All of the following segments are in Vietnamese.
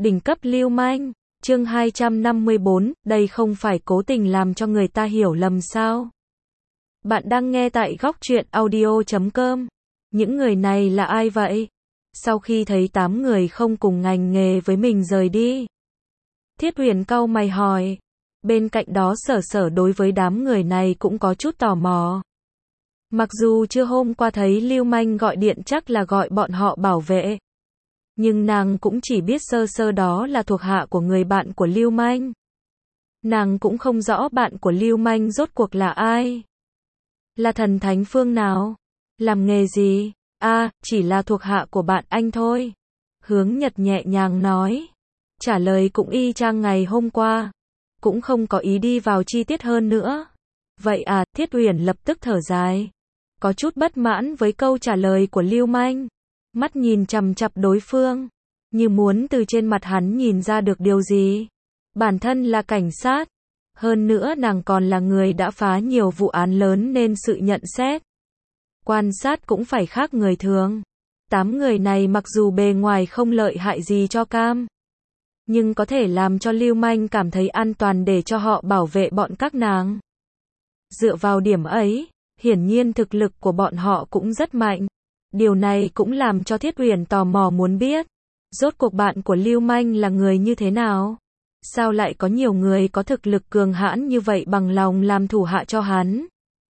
Đỉnh cấp lưu manh, chương 254, đây không phải cố tình làm cho người ta hiểu lầm sao? Bạn đang nghe tại góc truyện audio.com. Những người này là ai vậy? Sau khi thấy 8 người không cùng ngành nghề với mình rời đi, Thiết Huyền cau mày hỏi. Bên cạnh đó Sở đối với đám người này cũng có chút tò mò. Mặc dù chưa hôm qua thấy lưu manh gọi điện chắc là gọi bọn họ bảo vệ, nhưng nàng cũng chỉ biết sơ sơ đó là thuộc hạ của người bạn của lưu manh. Nàng cũng không rõ bạn của lưu manh rốt cuộc là ai. Là thần thánh phương nào? Làm nghề gì? Chỉ là thuộc hạ của bạn anh thôi. Hướng Nhật nhẹ nhàng nói. Trả lời cũng y chang ngày hôm qua. Cũng không có ý đi vào chi tiết hơn nữa. Vậy Thiết Huyền lập tức thở dài. Có chút bất mãn với câu trả lời của lưu manh. Mắt nhìn chằm chằm đối phương, như muốn từ trên mặt hắn nhìn ra được điều gì. Bản thân là cảnh sát, hơn nữa nàng còn là người đã phá nhiều vụ án lớn nên sự nhận xét, quan sát cũng phải khác người thường. 8 người này mặc dù bề ngoài không lợi hại gì cho Cam, nhưng có thể làm cho lưu manh cảm thấy an toàn để cho họ bảo vệ bọn các nàng. Dựa vào điểm ấy, hiển nhiên thực lực của bọn họ cũng rất mạnh. Điều này cũng làm cho Thiết Huyền tò mò muốn biết, rốt cuộc bạn của lưu manh là người như thế nào? Sao lại có nhiều người có thực lực cường hãn như vậy bằng lòng làm thủ hạ cho hắn?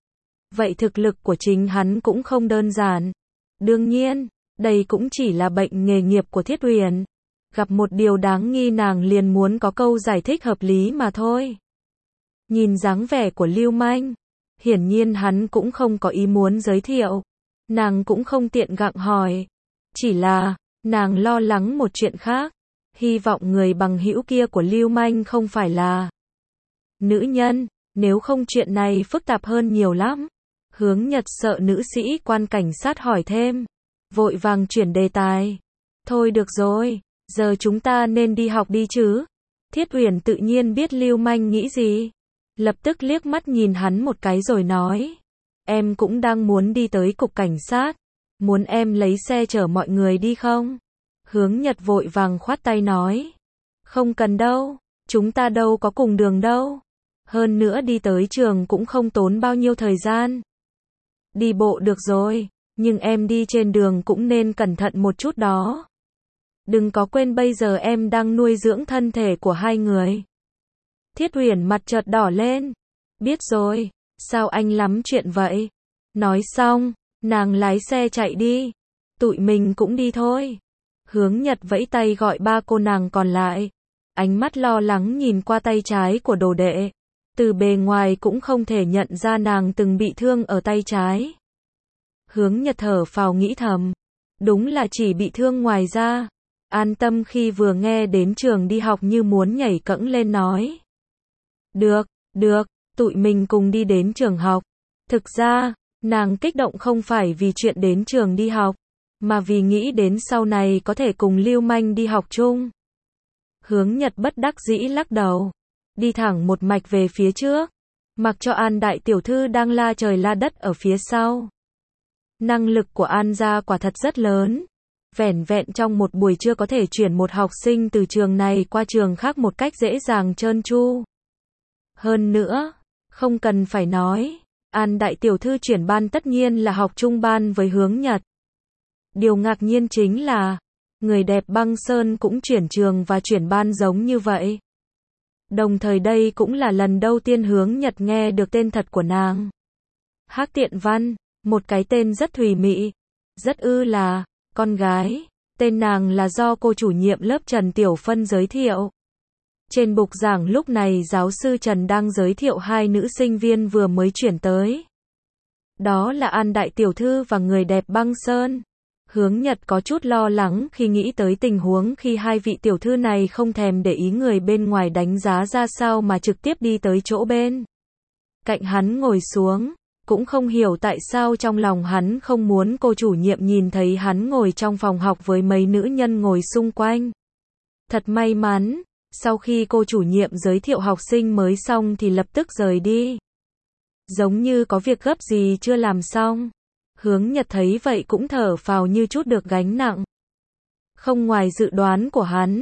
Vậy thực lực của chính hắn cũng không đơn giản. Đương nhiên, đây cũng chỉ là bệnh nghề nghiệp của Thiết Huyền. Gặp một điều đáng nghi nàng liền muốn có câu giải thích hợp lý mà thôi. Nhìn dáng vẻ của lưu manh, hiển nhiên hắn cũng không có ý muốn giới thiệu. Nàng cũng không tiện gặng hỏi. Chỉ là, nàng lo lắng một chuyện khác. Hy vọng người bằng hữu kia của lưu manh không phải là nữ nhân, nếu không chuyện này phức tạp hơn nhiều lắm. Hướng Nhật sợ nữ sĩ quan cảnh sát hỏi thêm, vội vàng chuyển đề tài. Thôi được rồi, giờ chúng ta nên đi học đi chứ. Thiết Huyền tự nhiên biết lưu manh nghĩ gì. Lập tức liếc mắt nhìn hắn một cái rồi nói. Em cũng đang muốn đi tới cục cảnh sát. Muốn em lấy xe chở mọi người đi không? Hướng Nhật vội vàng khoát tay nói. Không cần đâu, chúng ta đâu có cùng đường đâu. Hơn nữa đi tới trường cũng không tốn bao nhiêu thời gian. Đi bộ được rồi, nhưng em đi trên đường cũng nên cẩn thận một chút đó. Đừng có quên bây giờ em đang nuôi dưỡng thân thể của hai người. Thiết Huyền mặt chợt đỏ lên. Biết rồi. Sao anh lắm chuyện vậy? Nói xong, nàng lái xe chạy đi. Tụi mình cũng đi thôi. Hướng Nhật vẫy tay gọi ba cô nàng còn lại. Ánh mắt lo lắng nhìn qua tay trái của đồ đệ. Từ bề ngoài cũng không thể nhận ra nàng từng bị thương ở tay trái. Hướng Nhật thở phào nghĩ thầm. Đúng là chỉ bị thương ngoài ra. An tâm khi vừa nghe đến trường đi học như muốn nhảy cẫng lên nói. Được. Tụi mình cùng đi đến trường học. Thực ra, nàng kích động không phải vì chuyện đến trường đi học, mà vì nghĩ đến sau này có thể cùng lưu manh đi học chung. Hướng Nhật bất đắc dĩ lắc đầu. Đi thẳng một mạch về phía trước. Mặc cho An đại tiểu thư đang la trời la đất ở phía sau. Năng lực của An gia quả thật rất lớn. Vẻn vẹn trong một buổi trưa có thể chuyển một học sinh từ trường này qua trường khác một cách dễ dàng trơn tru. Hơn nữa, không cần phải nói, An đại tiểu thư chuyển ban tất nhiên là học chung ban với Hướng Nhật. Điều ngạc nhiên chính là, người đẹp Băng Sơn cũng chuyển trường và chuyển ban giống như vậy. Đồng thời đây cũng là lần đầu tiên Hướng Nhật nghe được tên thật của nàng. Hắc Tiện Văn, một cái tên rất thùy mị, rất là con gái. Tên nàng là do cô chủ nhiệm lớp Trần Tiểu Phân giới thiệu. Trên bục giảng lúc này giáo sư Trần đang giới thiệu hai nữ sinh viên vừa mới chuyển tới. Đó là An đại tiểu thư và người đẹp Băng Sơn. Hướng Nhật có chút lo lắng khi nghĩ tới tình huống khi hai vị tiểu thư này không thèm để ý người bên ngoài đánh giá ra sao mà trực tiếp đi tới chỗ bên cạnh hắn ngồi xuống. Cũng không hiểu tại sao trong lòng hắn không muốn cô chủ nhiệm nhìn thấy hắn ngồi trong phòng học với mấy nữ nhân ngồi xung quanh. Thật may mắn, sau khi cô chủ nhiệm giới thiệu học sinh mới xong thì lập tức rời đi. Giống như có việc gấp gì chưa làm xong. Hướng Nhật thấy vậy cũng thở phào như chút được gánh nặng. Không ngoài dự đoán của hắn,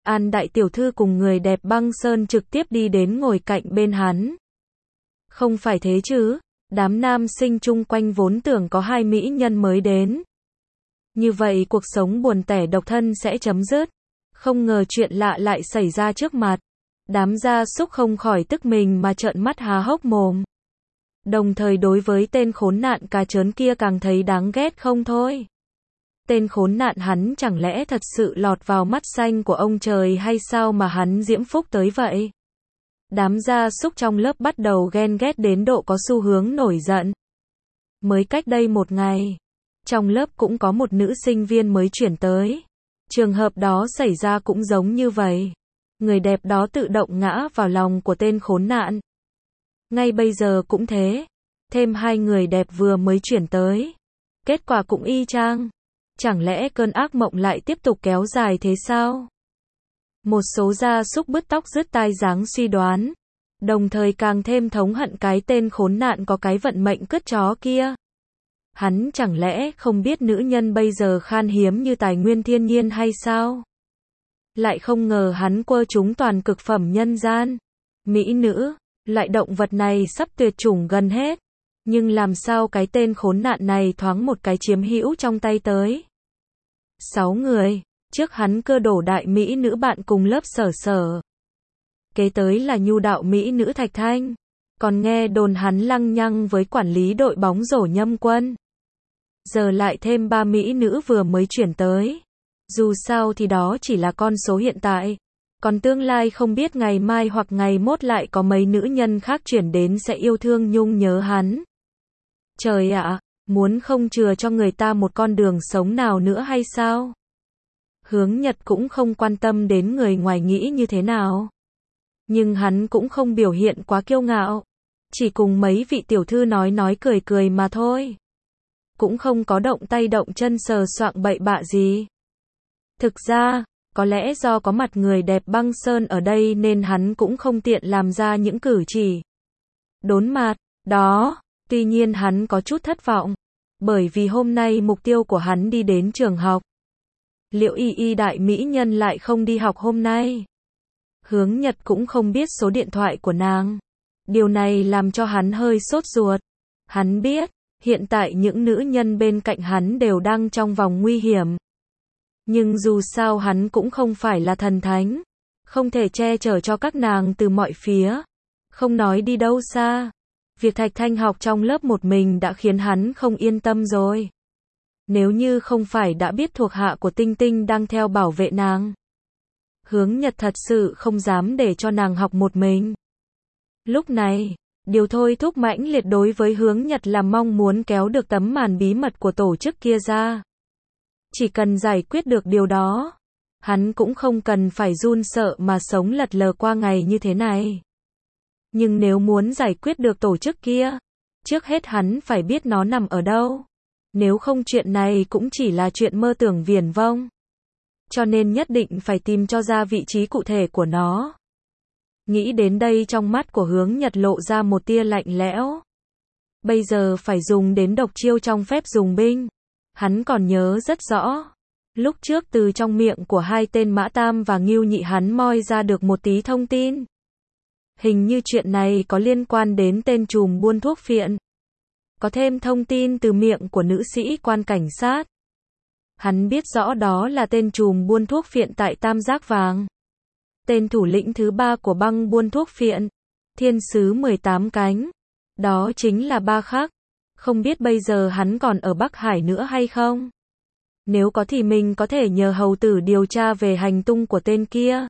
An đại tiểu thư cùng người đẹp Băng Sơn trực tiếp đi đến ngồi cạnh bên hắn. Không phải thế chứ, đám nam sinh chung quanh vốn tưởng có hai mỹ nhân mới đến. Như vậy cuộc sống buồn tẻ độc thân sẽ chấm dứt. Không ngờ chuyện lạ lại xảy ra trước mặt. Đám gia súc không khỏi tức mình mà trợn mắt há hốc mồm. Đồng thời đối với tên khốn nạn cà chớn kia càng thấy đáng ghét không thôi. Tên khốn nạn hắn chẳng lẽ thật sự lọt vào mắt xanh của ông trời hay sao mà hắn diễm phúc tới vậy? Đám gia súc trong lớp bắt đầu ghen ghét đến độ có xu hướng nổi giận. Mới cách đây một ngày, trong lớp cũng có một nữ sinh viên mới chuyển tới. Trường hợp đó xảy ra cũng giống như vậy. Người đẹp đó tự động ngã vào lòng của tên khốn nạn. Ngay bây giờ cũng thế. Thêm hai người đẹp vừa mới chuyển tới. Kết quả cũng y chang. Chẳng lẽ cơn ác mộng lại tiếp tục kéo dài thế sao? Một số gia súc bứt tóc rứt tai dáng suy đoán. Đồng thời càng thêm thống hận cái tên khốn nạn có cái vận mệnh cứt chó kia. Hắn chẳng lẽ không biết nữ nhân bây giờ khan hiếm như tài nguyên thiên nhiên hay sao? Lại không ngờ hắn quơ chúng toàn cực phẩm nhân gian. Mỹ nữ, loại động vật này sắp tuyệt chủng gần hết. Nhưng làm sao cái tên khốn nạn này thoáng một cái chiếm hữu trong tay tới? 6 người, trước hắn cơ đổ đại mỹ nữ bạn cùng lớp Sở Sở. Kế tới là nhu đạo mỹ nữ Thạch Thanh. Còn nghe đồn hắn lăng nhăng với quản lý đội bóng rổ Nhâm Quân. Giờ lại thêm 3 mỹ nữ vừa mới chuyển tới. Dù sao thì đó chỉ là con số hiện tại. Còn tương lai không biết ngày mai hoặc ngày mốt lại có mấy nữ nhân khác chuyển đến sẽ yêu thương nhung nhớ hắn. Trời ạ, muốn không chừa cho người ta một con đường sống nào nữa hay sao? Hướng Nhật cũng không quan tâm đến người ngoài nghĩ như thế nào. Nhưng hắn cũng không biểu hiện quá kiêu ngạo. Chỉ cùng mấy vị tiểu thư nói cười cười mà thôi. Cũng không có động tay động chân sờ soạng bậy bạ gì. Thực ra, có lẽ do có mặt người đẹp Băng Sơn ở đây nên hắn cũng không tiện làm ra những cử chỉ đốn mặt đó. Tuy nhiên hắn có chút thất vọng. Bởi vì hôm nay mục tiêu của hắn đi đến trường học. Liệu y đại mỹ nhân lại không đi học hôm nay? Hướng Nhật cũng không biết số điện thoại của nàng. Điều này làm cho hắn hơi sốt ruột. Hắn biết, hiện tại những nữ nhân bên cạnh hắn đều đang trong vòng nguy hiểm. Nhưng dù sao hắn cũng không phải là thần thánh. Không thể che chở cho các nàng từ mọi phía. Không nói đi đâu xa. Việc Thạch Thanh học trong lớp một mình đã khiến hắn không yên tâm rồi. Nếu như không phải đã biết thuộc hạ của Tinh Tinh đang theo bảo vệ nàng. Hướng Nhật thật sự không dám để cho nàng học một mình. Lúc này, điều thôi thúc mãnh liệt đối với Hướng Nhật là mong muốn kéo được tấm màn bí mật của tổ chức kia ra. Chỉ cần giải quyết được điều đó, hắn cũng không cần phải run sợ mà sống lật lờ qua ngày như thế này. Nhưng nếu muốn giải quyết được tổ chức kia, trước hết hắn phải biết nó nằm ở đâu. Nếu không chuyện này cũng chỉ là chuyện mơ tưởng viển vông. Cho nên nhất định phải tìm cho ra vị trí cụ thể của nó. Nghĩ đến đây trong mắt của Hướng Nhật lộ ra một tia lạnh lẽo. Bây giờ phải dùng đến độc chiêu trong phép dùng binh. Hắn còn nhớ rất rõ. Lúc trước từ trong miệng của hai tên Mã Tam và Ngưu Nhị hắn moi ra được một tí thông tin. Hình như chuyện này có liên quan đến tên trùm buôn thuốc phiện. Có thêm thông tin từ miệng của nữ sĩ quan cảnh sát. Hắn biết rõ đó là tên trùm buôn thuốc phiện tại Tam Giác Vàng. Tên thủ lĩnh thứ 3 của băng buôn thuốc phiện. Thiên sứ 18 cánh. Đó chính là Ba Khắc. Không biết bây giờ hắn còn ở Bắc Hải nữa hay không? Nếu có thì mình có thể nhờ hầu tử điều tra về hành tung của tên kia.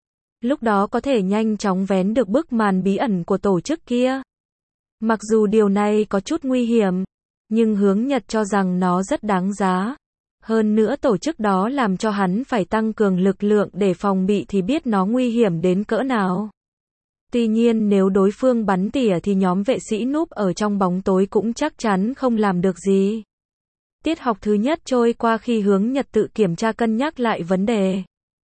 Lúc đó có thể nhanh chóng vén được bức màn bí ẩn của tổ chức kia. Mặc dù điều này có chút nguy hiểm, nhưng Hướng Nhật cho rằng nó rất đáng giá. Hơn nữa tổ chức đó làm cho hắn phải tăng cường lực lượng để phòng bị thì biết nó nguy hiểm đến cỡ nào. Tuy nhiên nếu đối phương bắn tỉa thì nhóm vệ sĩ núp ở trong bóng tối cũng chắc chắn không làm được gì. Tiết học thứ nhất trôi qua khi Hướng Nhật tự kiểm tra cân nhắc lại vấn đề.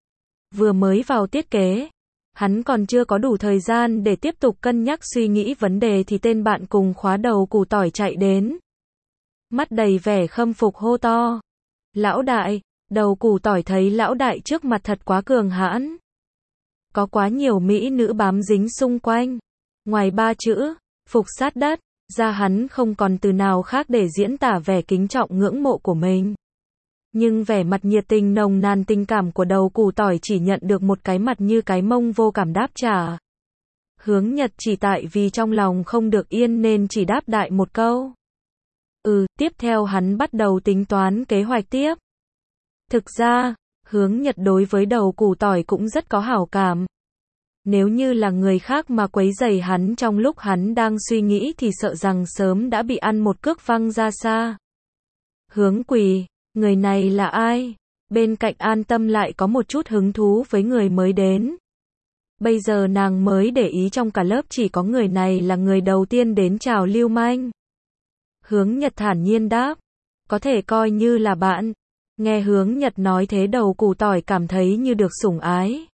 Vừa mới vào tiết kế, hắn còn chưa có đủ thời gian để tiếp tục cân nhắc suy nghĩ vấn đề thì tên bạn cùng khóa đầu củ tỏi chạy đến. Mắt đầy vẻ khâm phục hô to. Lão đại, Đầu củ tỏi thấy lão đại trước mặt thật quá cường hãn. Có quá nhiều mỹ nữ bám dính xung quanh. Ngoài ba chữ, phục sát đất, ra hắn không còn từ nào khác để diễn tả vẻ kính trọng ngưỡng mộ của mình. Nhưng vẻ mặt nhiệt tình nồng nàn tình cảm của đầu củ tỏi chỉ nhận được một cái mặt như cái mông vô cảm đáp trả. Hướng Nhật chỉ tại vì trong lòng không được yên nên chỉ đáp đại một câu. Tiếp theo hắn bắt đầu tính toán kế hoạch tiếp. Thực ra, Hướng Nhật đối với đầu củ tỏi cũng rất có hảo cảm. Nếu như là người khác mà quấy rầy hắn trong lúc hắn đang suy nghĩ thì sợ rằng sớm đã bị ăn một cước văng ra xa. Hướng Quỳ, người này là ai? Bên cạnh An Tâm lại có một chút hứng thú với người mới đến. Bây giờ nàng mới để ý trong cả lớp chỉ có người này là người đầu tiên đến chào Lưu Manh. Hướng Nhật thản nhiên đáp, có thể coi như là bạn. Nghe Hướng Nhật nói thế đầu củ tỏi cảm thấy như được sủng ái.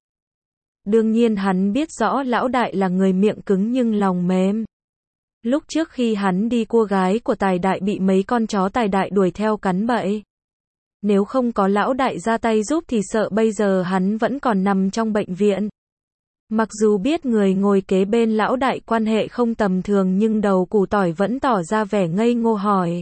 Đương nhiên hắn biết rõ lão đại là người miệng cứng nhưng lòng mềm. Lúc trước khi hắn đi cua gái của Tài Đại bị mấy con chó Tài Đại đuổi theo cắn bậy. Nếu không có lão đại ra tay giúp thì sợ bây giờ hắn vẫn còn nằm trong bệnh viện. Mặc dù biết người ngồi kế bên lão đại quan hệ không tầm thường nhưng đầu củ tỏi vẫn tỏ ra vẻ ngây ngô hỏi.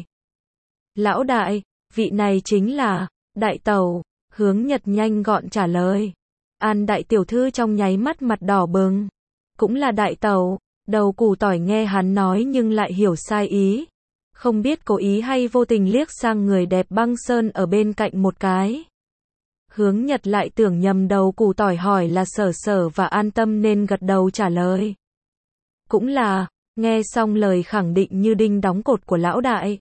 Lão đại, vị này chính là Đại Tẩu. Hướng Nhật nhanh gọn trả lời. An đại tiểu thư trong nháy mắt mặt đỏ bừng. Cũng là Đại Tẩu. Đầu củ tỏi nghe hắn nói nhưng lại hiểu sai ý. Không biết cố ý hay vô tình liếc sang người đẹp Băng Sơn ở bên cạnh một cái. Hướng Nhật lại tưởng nhầm đầu củ tỏi hỏi là Sở Sở và An Tâm nên gật đầu trả lời. Cũng là, nghe xong lời khẳng định như đinh đóng cột của lão đại.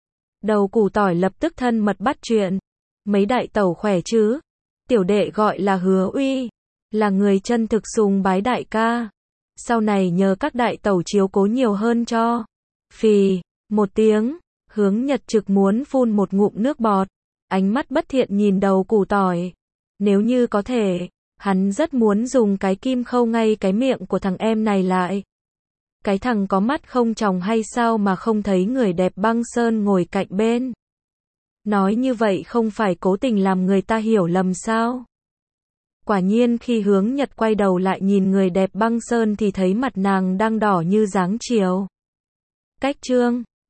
Đầu củ tỏi lập tức thân mật bắt chuyện. Mấy đại tẩu khỏe chứ? Tiểu đệ gọi là Hứa Uy, là người chân thực sùng bái đại ca. Sau này nhờ các đại tẩu chiếu cố nhiều hơn cho. Phì, một tiếng, Hướng Nhật trực muốn phun một ngụm nước bọt. Ánh mắt bất thiện nhìn đầu củ tỏi. Nếu như có thể, hắn rất muốn dùng cái kim khâu ngay cái miệng của thằng em này lại. Cái thằng có mắt không tròng hay sao mà không thấy người đẹp Băng Sơn ngồi cạnh bên. Nói như vậy không phải cố tình làm người ta hiểu lầm sao? Quả nhiên khi Hướng Nhật quay đầu lại nhìn người đẹp Băng Sơn thì thấy mặt nàng đang đỏ như dáng chiều. Cách chương